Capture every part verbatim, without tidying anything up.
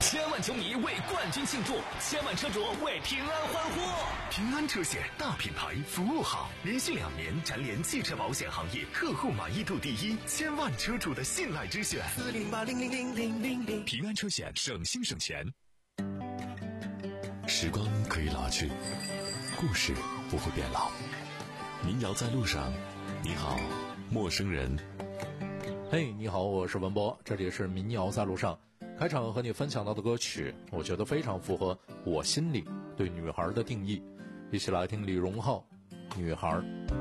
千万球迷为冠军庆祝，千万车主为平安欢呼。 平安车险大品牌，服务好，连续两年蝉联汽车保险行业客户满意度第一，千万车主的信赖之选。 四零八零零零零零零， 平安车险，省心省钱。时光可以老去，故事不会变老。民谣在路上，你好，陌生人。 嘿，你好，我是文博，这里是民谣在路上。开场和你分享到的歌曲，我觉得非常符合我心里对女孩的定义。一起来听李荣浩《女孩》。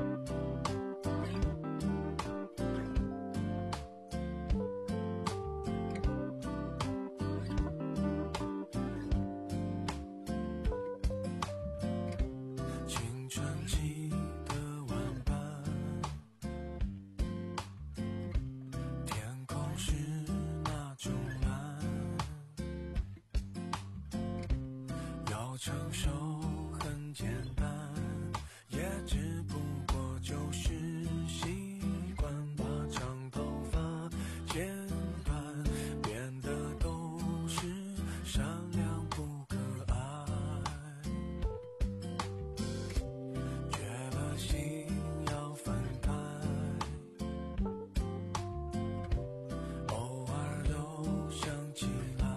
承受很简单，也只不过就是习惯把长头发剪短，变得都是善良不可爱，觉得心要分开，偶尔又想起来，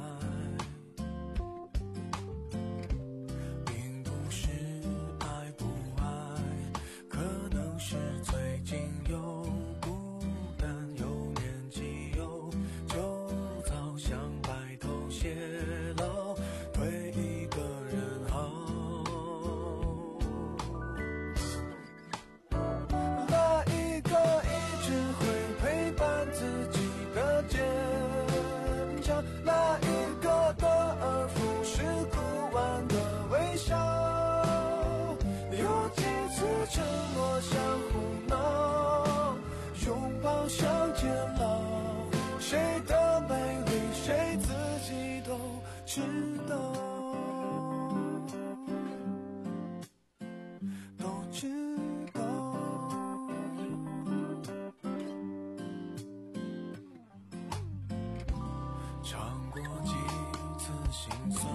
尝过几次心酸，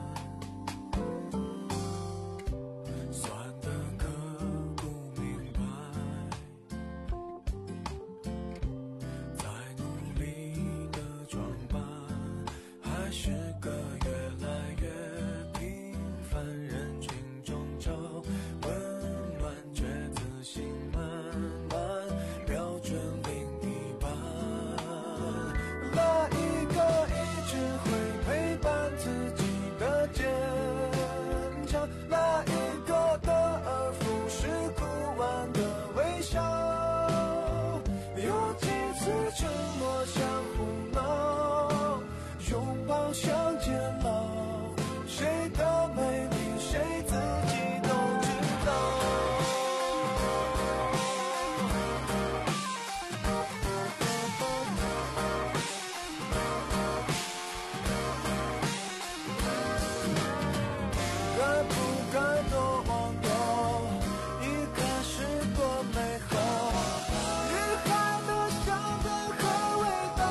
酸的刻不明白，再努力的装扮，还是个越来越平凡，人群中找温暖，却自信满满，标准另一半。那一个只会陪伴自己的坚强，那一个得而复失哭完的微笑，有几次承诺像胡闹，拥抱像煎熬，谁的美丽谁自己都知道。该不该多忘掉，一开始多美好，遗憾的香味和味道。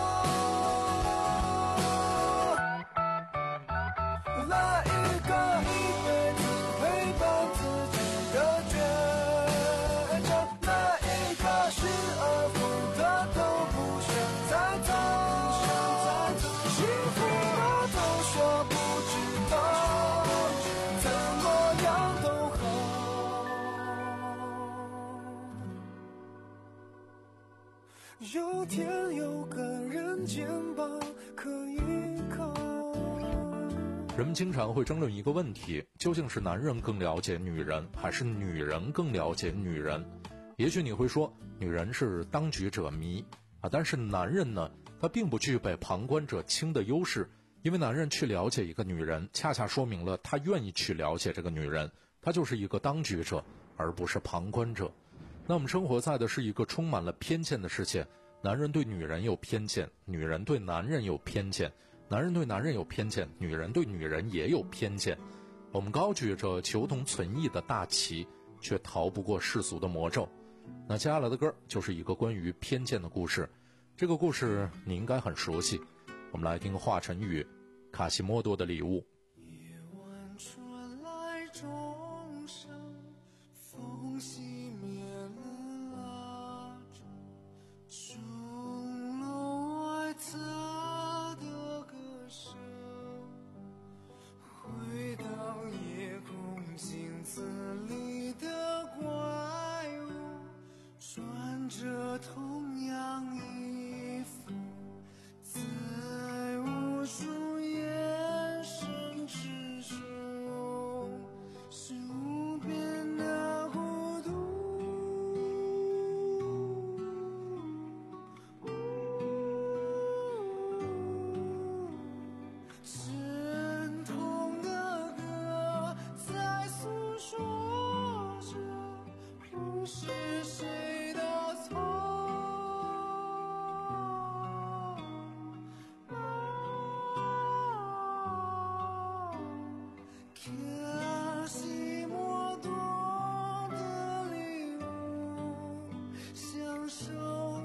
那一个一辈子陪伴自己的倔强，那一个失而复得都不想再走，幸福了都说不知道，怎么样都好。有天有个人肩膀可以靠。 人们经常会争论一个问题，究竟是男人更了解女人，还是女人更了解女人？也许你会说，女人是当局者迷啊，但是男人呢，他并不具备旁观者清的优势，因为男人去了解一个女人，恰恰说明了他愿意去了解这个女人，他就是一个当局者，而不是旁观者。那我们生活在的是一个充满了偏见的世界，男人对女人有偏见，女人对男人有偏见，男人对男人有偏见，女人对女人也有偏见。我们高举着求同存异的大旗，却逃不过世俗的魔咒。那接下来的歌就是一个关于偏见的故事，这个故事你应该很熟悉。我们来听华晨宇卡西莫多的礼物。 夜晚传来钟声，风熄灭了蜡烛，钟楼外他的歌声回荡夜空，镜子里的怪物穿着同样衣服，在无数眼神之中是无边的孤独。沉痛的歌在诉说着不是谁的错。卡西莫多的礼物，享受。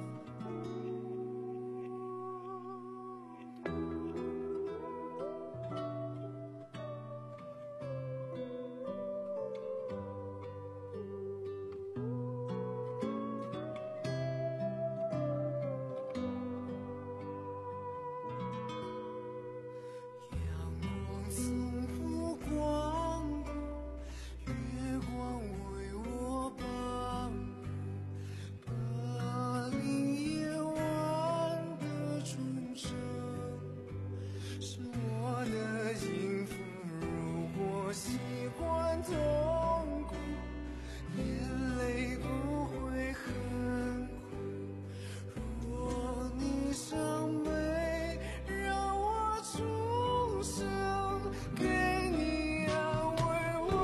阳光从不光顾，月光为我伴顾，巴黎夜晚的钟声是我的音符。如果习惯痛苦，眼泪不会很苦。若你伤悲，让我重生，给你安慰我。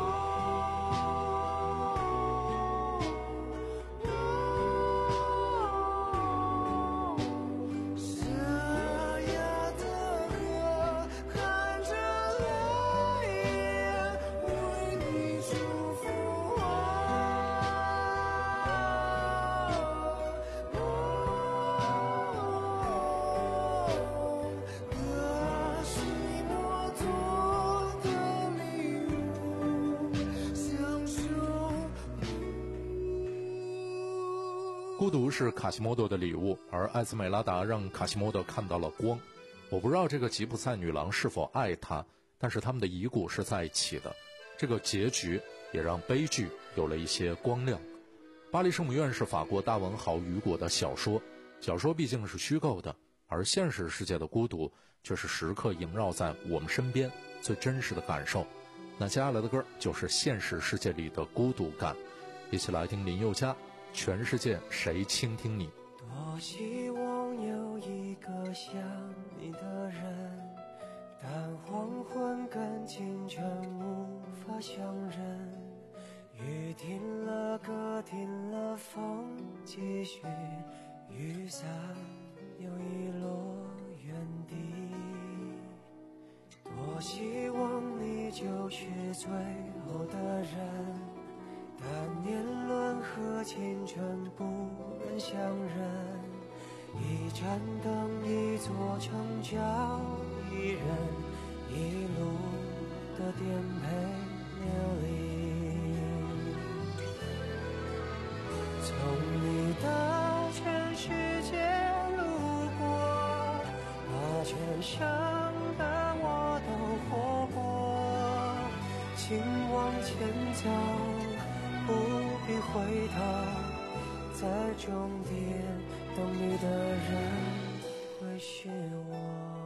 沙哑的歌，含着泪眼，为你祝福卡西莫多的礼物，享受。 孤独是卡西莫多的礼物，而艾兹美拉达让卡西莫多看到了光。我不知道这个吉普赛女郎是否爱他，但是他们的遗骨是在一起的。这个结局也让悲剧有了一些光亮。巴黎圣母院是法国大文豪雨果的小说，小说毕竟是虚构的，而现实世界的孤独却是时刻萦绕在我们身边最真实的感受。那接下来的歌就是现实世界里的孤独感，一起来听林宥嘉《全世界谁倾听你》。 多希望有一个想你的人，但黄昏跟清晨无法相认。雨停了，歌停了，风继续，雨伞又遗落原地。多希望你就是最后的人，但年轮和青春不忍相认。一盏灯，一座城，叫一人，一路的颠沛流离。从你的全世界路过，把全生的我都活过。请往前走，不必回头，在终点等你的人会是我。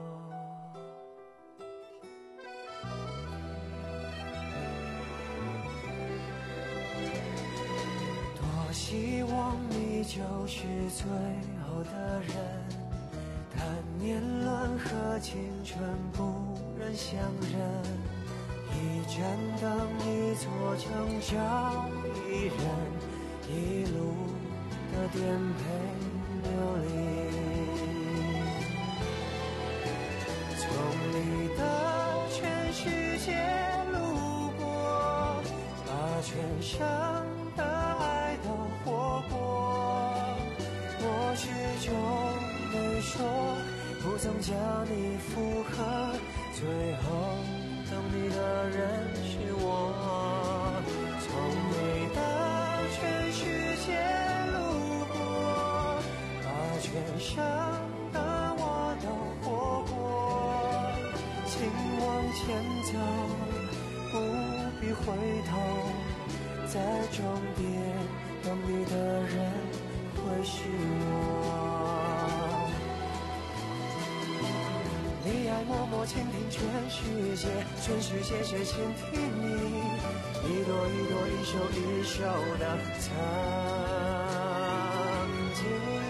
多希望你就是最后的人，但年轮和青春不忍相认。一盏灯，一座城，叫一人，一路的颠沛流离。从你的全世界路过，把全生的爱都活过。我始终没说不曾将你附和，最后等你的人是我。从你的全世界路过，把全盛的我都活过。请往前走，不必回头，在终点等你的人会是我。你爱默默倾听全世界，全世界却倾听你，一朵一朵，一首一首的曾经。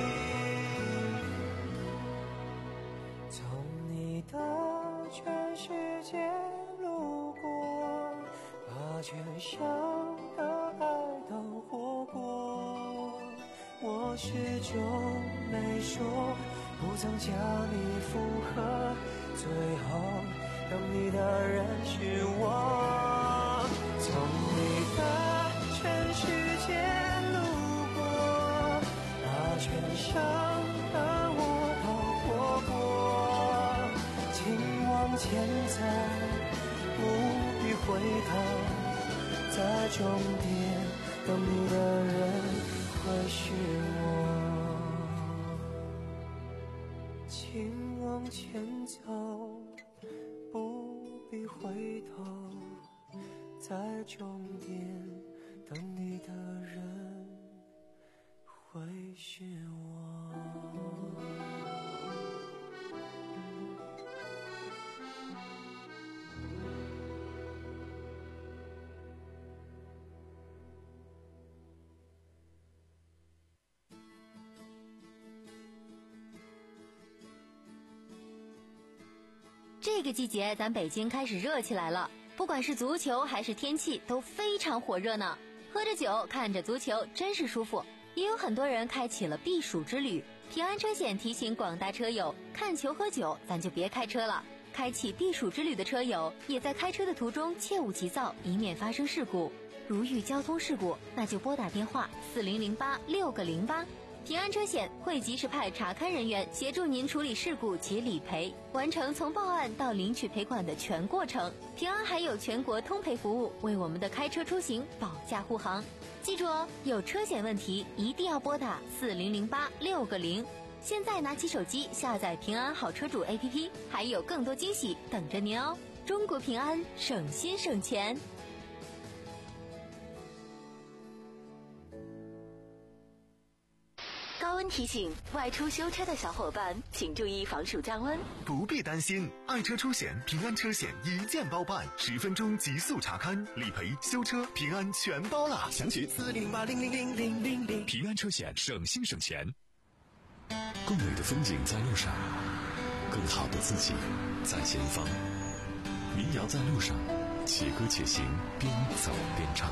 从你的全世界路过，把全盛的爱都活过。我始终没说，不曾将你附和，最后等你的人是我。从你的全世界路过，把全盛的我都活过。请往前走，不必回头，在终点等你的人会是我。请往前走，不必回头，在终点等你的人会是我。 这个季节咱北京开始热起来了，不管是足球还是天气都非常火热呢。喝着酒看着足球真是舒服。也有很多人开启了避暑之旅，平安车险提醒广大车友，看球喝酒咱就别开车了。开启避暑之旅的车友也在开车的途中切勿急躁，以免发生事故。如遇交通事故，那就拨打电话四零零八六个零八。平安车险会及时派查勘人员协助您处理事故及理赔，完成从报案到领取赔款的全过程。平安还有全国通赔服务，为我们的开车出行保驾护航。记住哦，有车险问题一定要拨打四零零八六个零。现在拿起手机下载平安好车主 A P P， 还有更多惊喜等着您哦。中国平安，省心省钱。高温提醒，外出修车的小伙伴请注意防暑降温。 不必担心，爱车出险，平安车险一键包办，十分钟极速查勘、理赔、修车，平安全包了。详询四零零八零零零零零零。平安车险，省心省钱。 更美的风景在路上，更好的自己在前方。民谣在路上，且歌且行，边走边唱。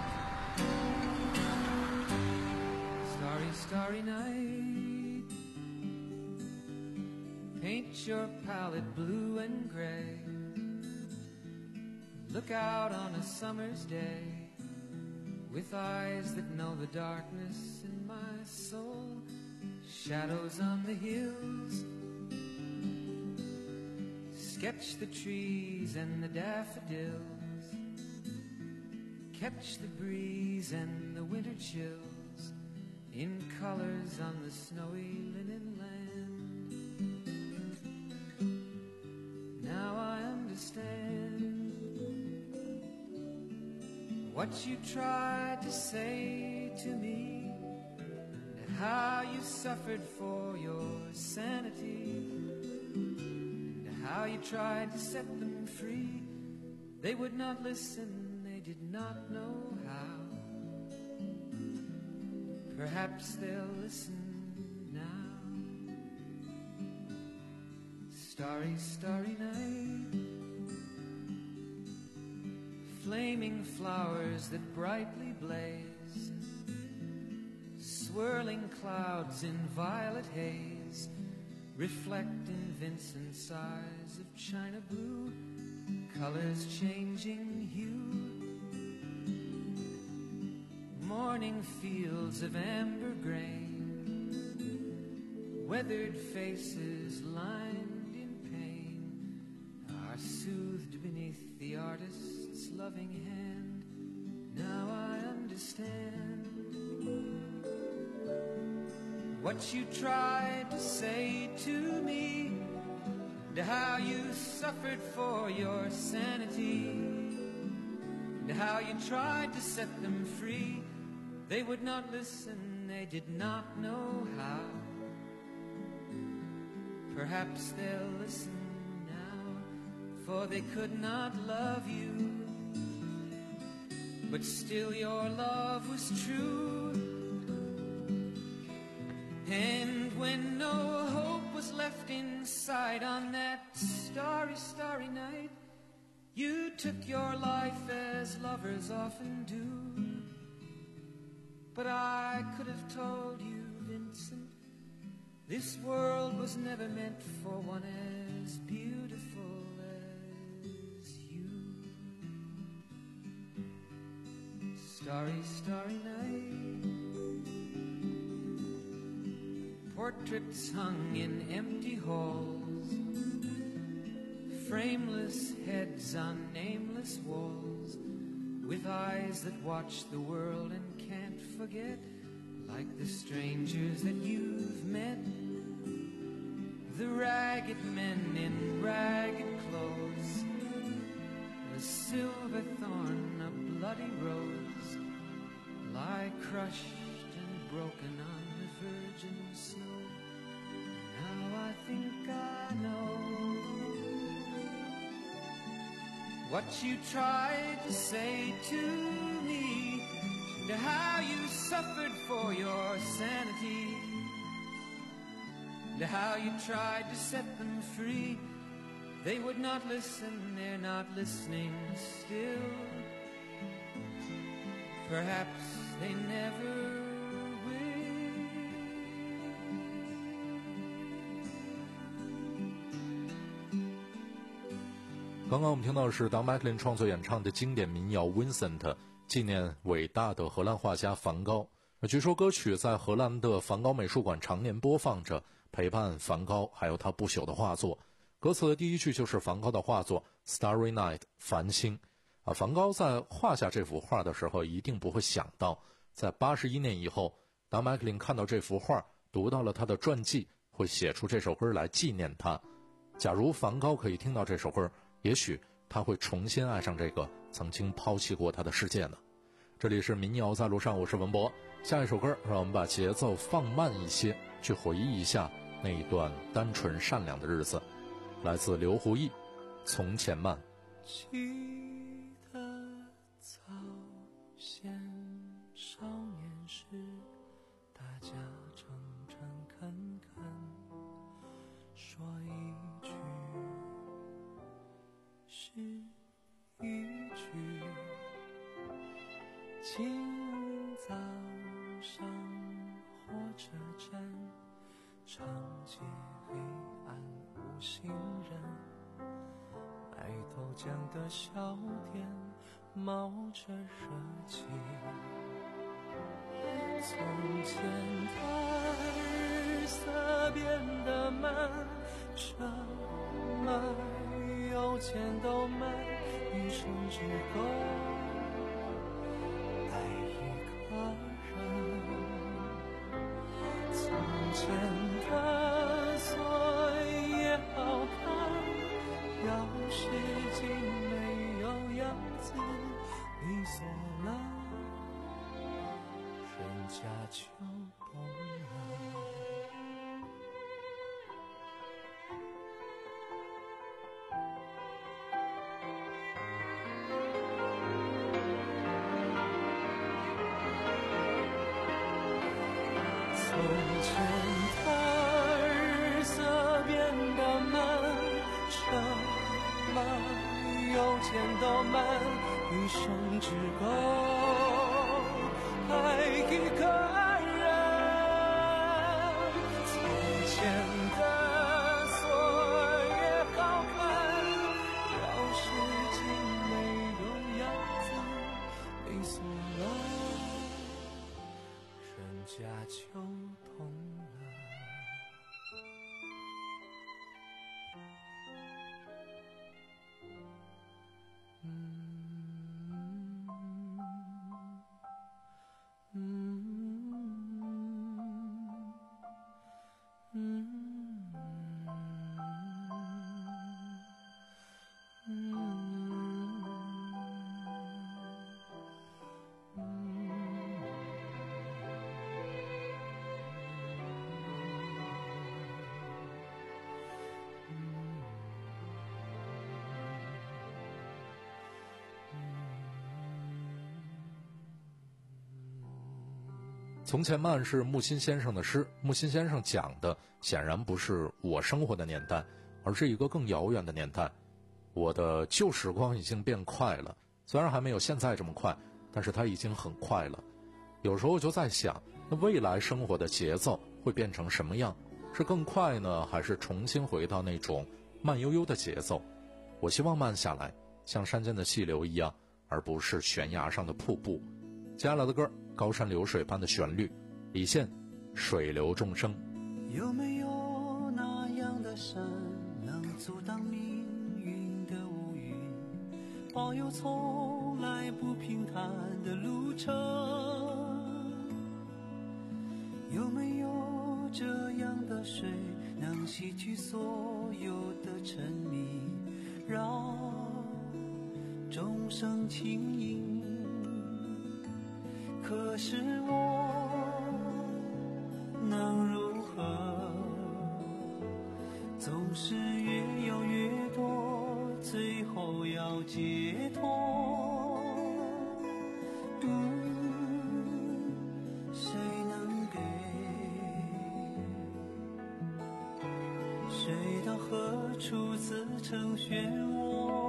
Starry night, paint your palette blue and gray. Look out on a summer's day with eyes that know the darkness in my soul. Shadows on the hills, sketch the trees and the daffodils, catch the breeze and the winter chills in colors on the snowy linen land. Now I understand what you tried to say to me, and how you suffered for your sanity, and how you tried to set them free. They would not listen, they did not know how. Perhaps they'll listen now. Starry, starry night, flaming flowers that brightly blaze, swirling clouds in violet haze, reflect in Vincent's eyes of china blue, colors changing hue. Morning fields of amber grain, Weathered faces lined in pain are soothed beneath the artist's loving hand. Now I understand what you tried to say to me, and how you suffered for your sanity, and how you tried to set them free. They would not listen, they did not know how. Perhaps they'll listen now, for they could not love you, but still your love was true. And when no hope was left inside on that starry, starry night, you took your life as lovers often do. But I could have told you, Vincent, this world was never meant for one as beautiful as you. Starry, starry night, portraits hung in empty halls, frameless heads on nameless walls, with eyes that watch the world and can't forget, like the strangers that you've met, the ragged men in ragged clothes, a silver thorn, a bloody rose, lie crushed and broken on the virgin snow. Now I think I know what you tried to say to me, and how you suffered for your sanity, and how you tried to set them free. They would not listen, they're not listening still. Perhaps they never will. 刚刚我们听到的是当麦克林创作演唱的经典民谣《Vincent》，纪念伟大的荷兰画家梵高。据说歌曲在荷兰的梵高美术馆常年播放着，陪伴梵高还有他不朽的画作。歌词的第一句就是梵高的画作 Starry Night 繁星啊，梵高在画下这幅画的时候一定不会想到，在八十一年以后，当麦克林看到这幅画，读到了他的传记，会写出这首歌来纪念他。假如梵高可以听到这首歌，也许他会重新爱上这个曾经抛弃过他的世界呢。这里是民谣在路上，我是文博。下一首歌，让我们把节奏放慢一些，去回忆一下那一段单纯善良的日子。来自刘胡毅，《从前慢》。 记得早先少年时，大家诚诚恳恳说一句是一句，今早上火车站，长街黑暗无行人，卖豆浆的小店冒着热气。从前的日色变得慢，车马邮件都慢，一生只够爱一个人。从前的锁也好看，钥匙竟没有样子，你锁了，人家就懂了。从前的日色变得慢，车马邮件都慢，一生只够爱一个人。从前的锁也好看，钥匙竟没有样子，你锁了，人家就懂了。 从前慢是木心先生的诗，木心先生讲的显然不是我生活的年代，而是一个更遥远的年代。我的旧时光已经变快了，虽然还没有现在这么快，但是它已经很快了。有时候就在想，那未来生活的节奏会变成什么样？是更快呢，还是重新回到那种慢悠悠的节奏？我希望慢下来，像山间的细流一样，而不是悬崖上的瀑布。接下来的歌，高山流水般的旋律，李现，水流众生。 有没有那样的山，能阻挡命运的乌云，保有从来不平坦的路程？有没有这样的水，能洗去所有的沉迷，让众生轻盈？可是我能如何？总是越要越多，最后要解脱。嗯，谁能给？水到何处自成漩涡？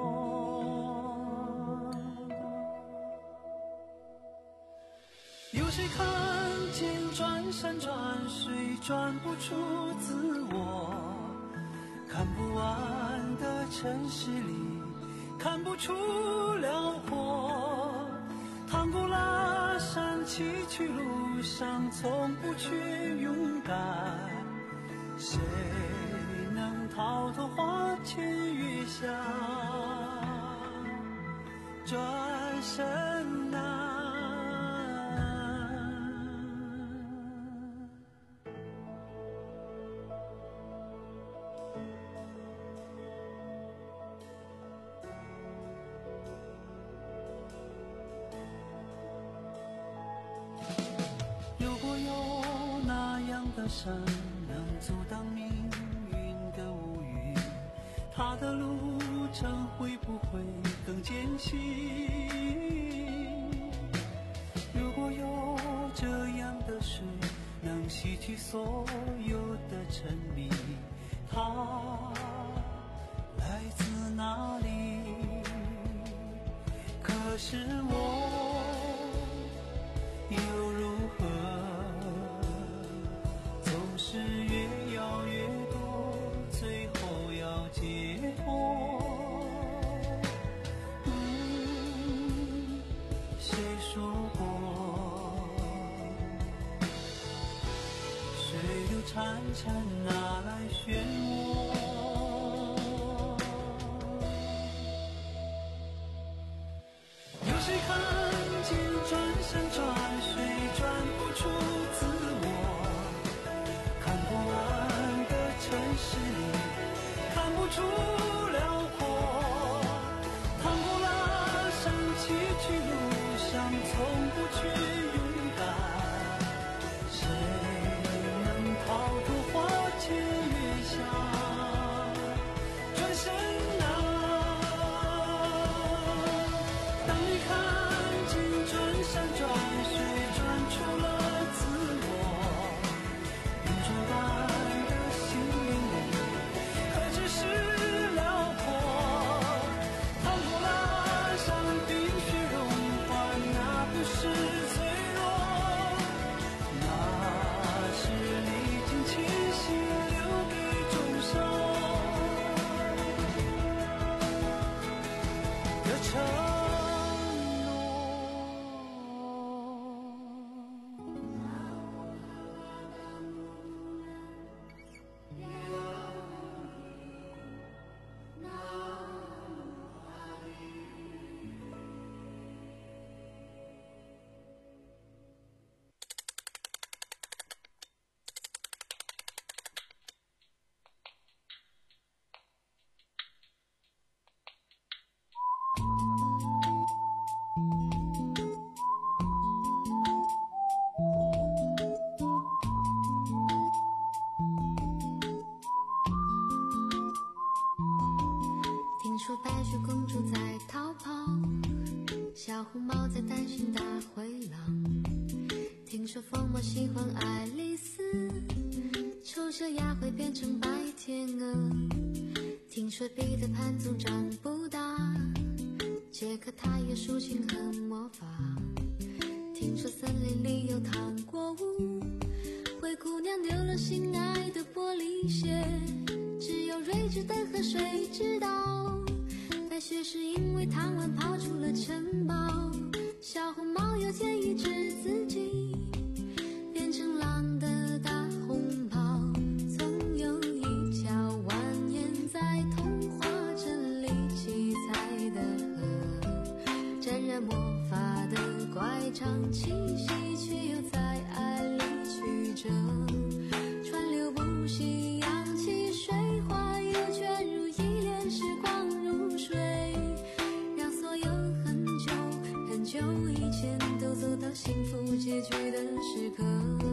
有谁看见转山转水转不出自我？看不完的城市里看不出辽阔，趟过拉山崎岖路上从不去勇敢，谁能逃脱花前月下转身难？山能阻挡命运的乌云，它的路程会不会更艰辛？如果有这样的水，能洗去所有的沉迷，它来自哪里？可是我又如何？是越要越多，最后要解脱。嗯，谁说过水流潺潺哪来漩涡？有谁看见转山转水转不出自我？看不完的城市里看不出辽阔，趟过拉山崎岖路上从不去勇敢，谁能逃脱花前月下转身难？当你看见转山转水转出了自我， 小红帽在担心大灰狼，听说疯魔喜欢爱丽丝，丑小鸭会变成白天鹅。听说彼得潘总长不大，杰克他有竖琴和魔法。听说森林里有糖果屋，灰姑娘丢了心爱的玻璃鞋，只有睿智的河水知道，白雪是因为贪玩跑出了城堡。小红帽要建议治自己变成狼的大红袍，总有一条蜿蜒在童话镇里七彩的河，沾染魔法的乖张气息却又在爱里曲折，川流不息，扬起水花又卷入一帘时光如水，让所有很久很久以前都走到幸福结局的时刻。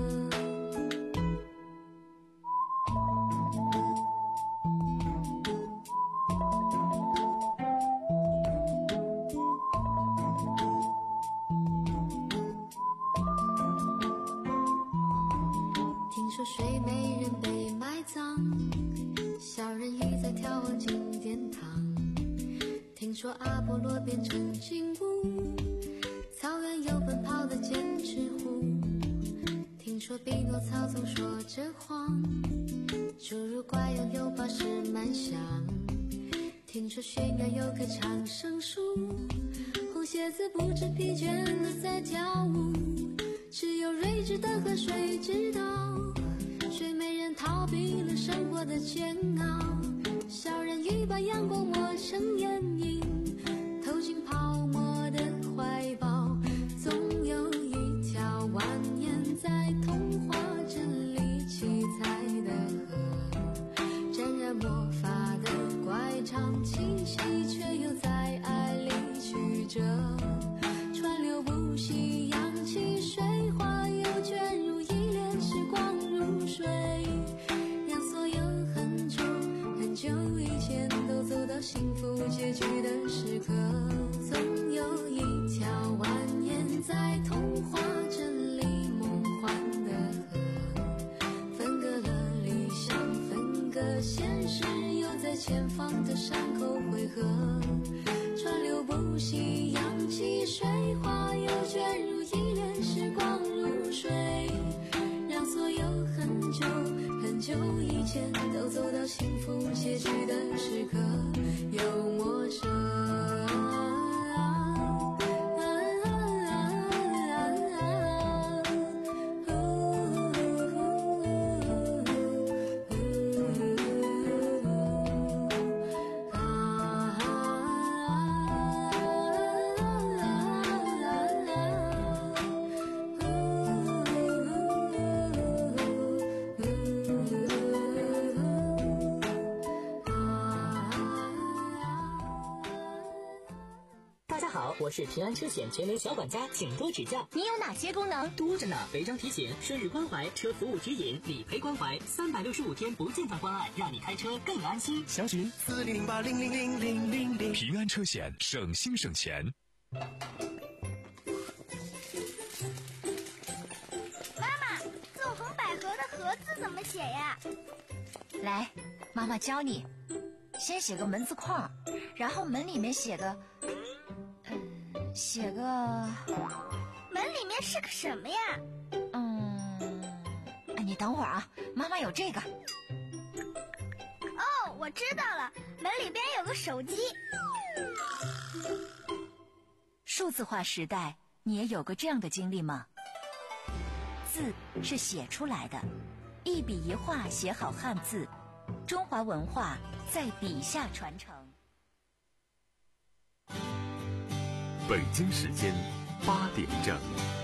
听说睡美人被埋葬，小人鱼在眺望金殿堂。听说阿波罗变成金乌，草原有奔跑的剑齿虎。听说匹诺曹总说着谎，侏儒怪拥有宝石满箱。听说悬崖有棵长生树，红鞋子不知疲倦地在跳舞，只有睿智的河水知道，睡美人逃避了生活的煎熬，小人鱼把阳光抹成眼影，投进泡沫的怀抱，总有一条蜿蜒在童话镇里七彩的河，沾染魔法的乖张气息却又在爱里曲折，川流不息，扬起水花又卷入一帘时光如水，让所有很久很久以前都走到幸福结局的时刻，总有一条蜿蜒在童话镇里梦幻的河，分隔了理想，分隔现实，又在前方的山口汇合，川流不息，扬起水花又卷入一帘时光如水，让所有很久很久以前都走到幸福结局的时刻，有陌生我是平安车险全能小管家，请多指教。 你有哪些功能？ 多着呢，违章提醒、顺日关怀、车服务指引、理赔关怀，三百六十五天不间断关爱，让你开车更安心。 详询四零零八零零零零零零。平安车险，省心省钱。 妈妈，纵横捭阖的阖字怎么写呀？ 来，妈妈教你。先写个门字框，然后门里面写个。写个门里面是个什么呀？ 嗯，你等会儿啊，妈妈有这个。 哦，我知道了，门里边有个手机。 数字化时代，你也有过这样的经历吗？字是写出来的，一笔一画写好汉字，中华文化在笔下传承。 北京时间八点整。